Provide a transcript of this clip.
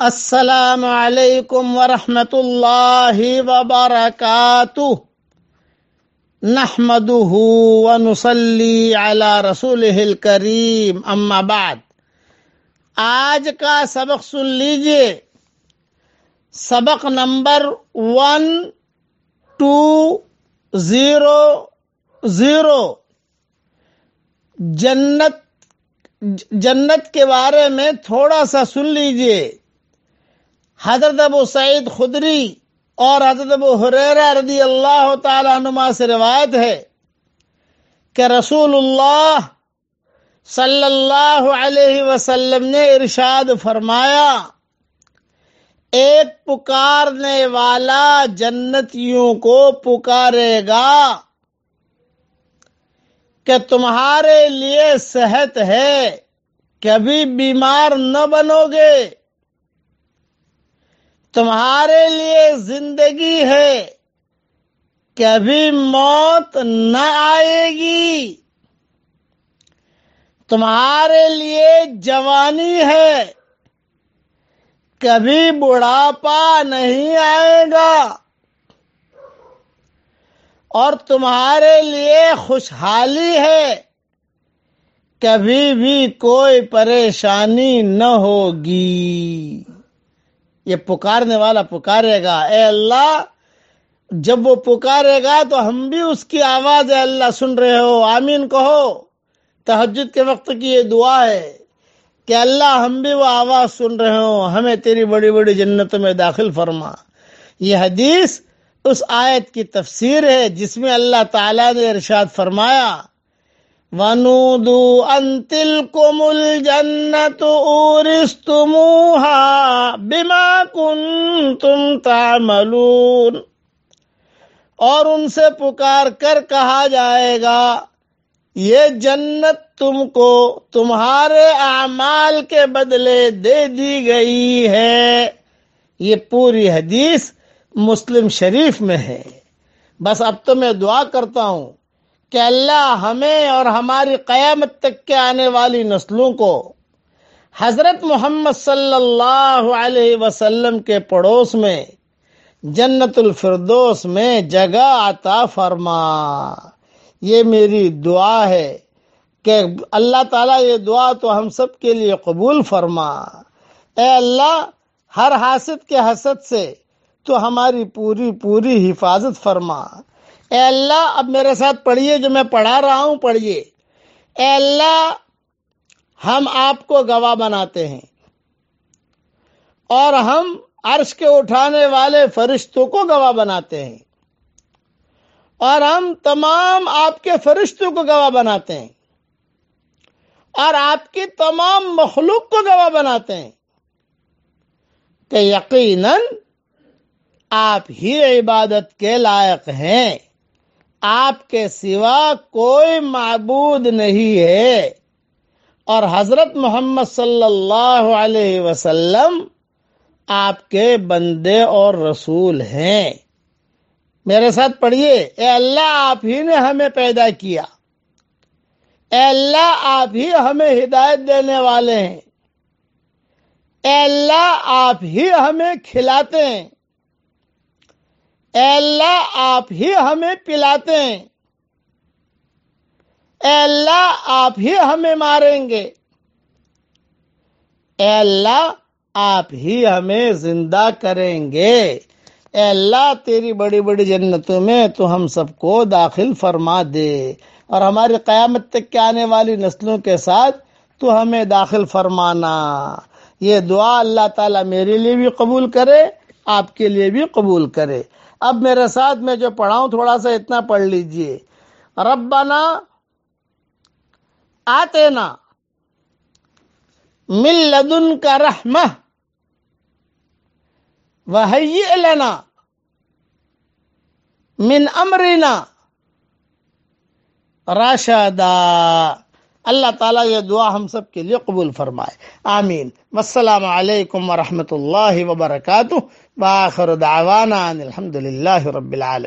السلام علیکم ورحمۃ اللہ وبرکاتہ نحمده ونصلی علی رسولہ الکریم اما بعد۔ آج کا سبق سن لیجئے، سبق نمبر 1200۔ جنت کے بارے میں تھوڑا سا سن لیجئے۔ حضرت ابو سعید خدری اور حضرت ابو ہریرہ رضی اللہ تعالی عنہما سے روایت ہے کہ رسول اللہ صلی اللہ علیہ وسلم نے ارشاد فرمایا، ایک پکارنے والا جنتیوں کو پکارے گا کہ تمہارے لیے صحت ہے، کبھی بیمار نہ بنو گے، تمہارے لیے زندگی ہے، کبھی موت نہ آئے گی، تمہارے لیے جوانی ہے، کبھی بڑھاپا نہیں آئے گا، اور تمہارے لیے خوشحالی ہے، کبھی بھی کوئی پریشانی نہ ہوگی۔ یہ پکارنے والا پکارے گا، اے اللہ، جب وہ پکارے گا تو ہم بھی اس کی آواز اے اللہ سن رہے ہو، آمین کہو۔ تہجد کے وقت کی یہ دعا ہے کہ اللہ ہم بھی وہ آواز سن رہے ہوں، ہمیں تیری بڑی بڑی جنتوں میں داخل فرما۔ یہ حدیث اس آیت کی تفسیر ہے جس میں اللہ تعالیٰ نے ارشاد فرمایا، وَنُودُوا أَن تِلْكُمُ الْجَنَّةُ أُورِثْتُمُوهَا بِمَا كُنْتُمْ تَعْمَلُونَ، اور ان سے پکار کر کہا جائے گا، یہ جنت تم کو تمہارے اعمال کے بدلے دے دی گئی ہے۔ یہ پوری حدیث مسلم شریف میں ہے۔ بس اب تو میں دعا کرتا ہوں کہ اللہ ہمیں اور ہماری قیامت تک کے آنے والی نسلوں کو حضرت محمد صلی اللہ علیہ وسلم کے پڑوس میں جنت الفردوس میں جگہ عطا فرما۔ یہ میری دعا ہے کہ اللہ تعالیٰ یہ دعا تو ہم سب کے لیے قبول فرما۔ اے اللہ، ہر حاسد کے حسد سے تو ہماری پوری حفاظت فرما۔ اے اللہ، اب میرے ساتھ پڑھیے، جو میں پڑھا رہا ہوں پڑھیے۔ اے اللہ، ہم آپ کو گواہ بناتے ہیں اور ہم عرش کے اٹھانے والے فرشتوں کو گواہ بناتے ہیں، اور ہم تمام آپ کے فرشتوں کو گواہ بناتے ہیں، اور آپ کی تمام مخلوق کو گواہ بناتے ہیں کہ یقیناً آپ ہی عبادت کے لائق ہیں، آپ کے سوا کوئی معبود نہیں ہے، اور حضرت محمد صلی اللہ علیہ وسلم آپ کے بندے اور رسول ہیں۔ میرے ساتھ پڑھیے، اے اللہ، آپ ہی نے ہمیں پیدا کیا، اے اللہ، آپ ہی ہمیں ہدایت دینے والے ہیں، اے اللہ، آپ ہی ہمیں کھلاتے ہیں، اے اللہ، آپ ہی ہمیں پلاتے ہیں، اے اللہ، آپ ہی ہمیں ماریں گے، اے اللہ، آپ ہی ہمیں زندہ کریں گے۔ اے اللہ، تیری بڑی بڑی جنتوں میں تو ہم سب کو داخل فرما دے، اور ہماری قیامت تک کے آنے والی نسلوں کے ساتھ تو ہمیں داخل فرمانا۔ یہ دعا اللہ تعالیٰ میرے لیے بھی قبول کرے، آپ کے لیے بھی قبول کرے۔ اب میرے ساتھ میں جو پڑھاؤں تھوڑا سا اتنا پڑھ لیجئے۔ ربنا آتینا من لدنک رحمہ وہیئ لنا من امرنا رشدا۔ اللہ تعالیٰ یہ دعا ہم سب کے لیے قبول فرمائے، آمین۔ والسلام علیکم ورحمۃ اللہ وبرکاتہ، وآخر دعوانا ان الحمد للہ رب العالمین۔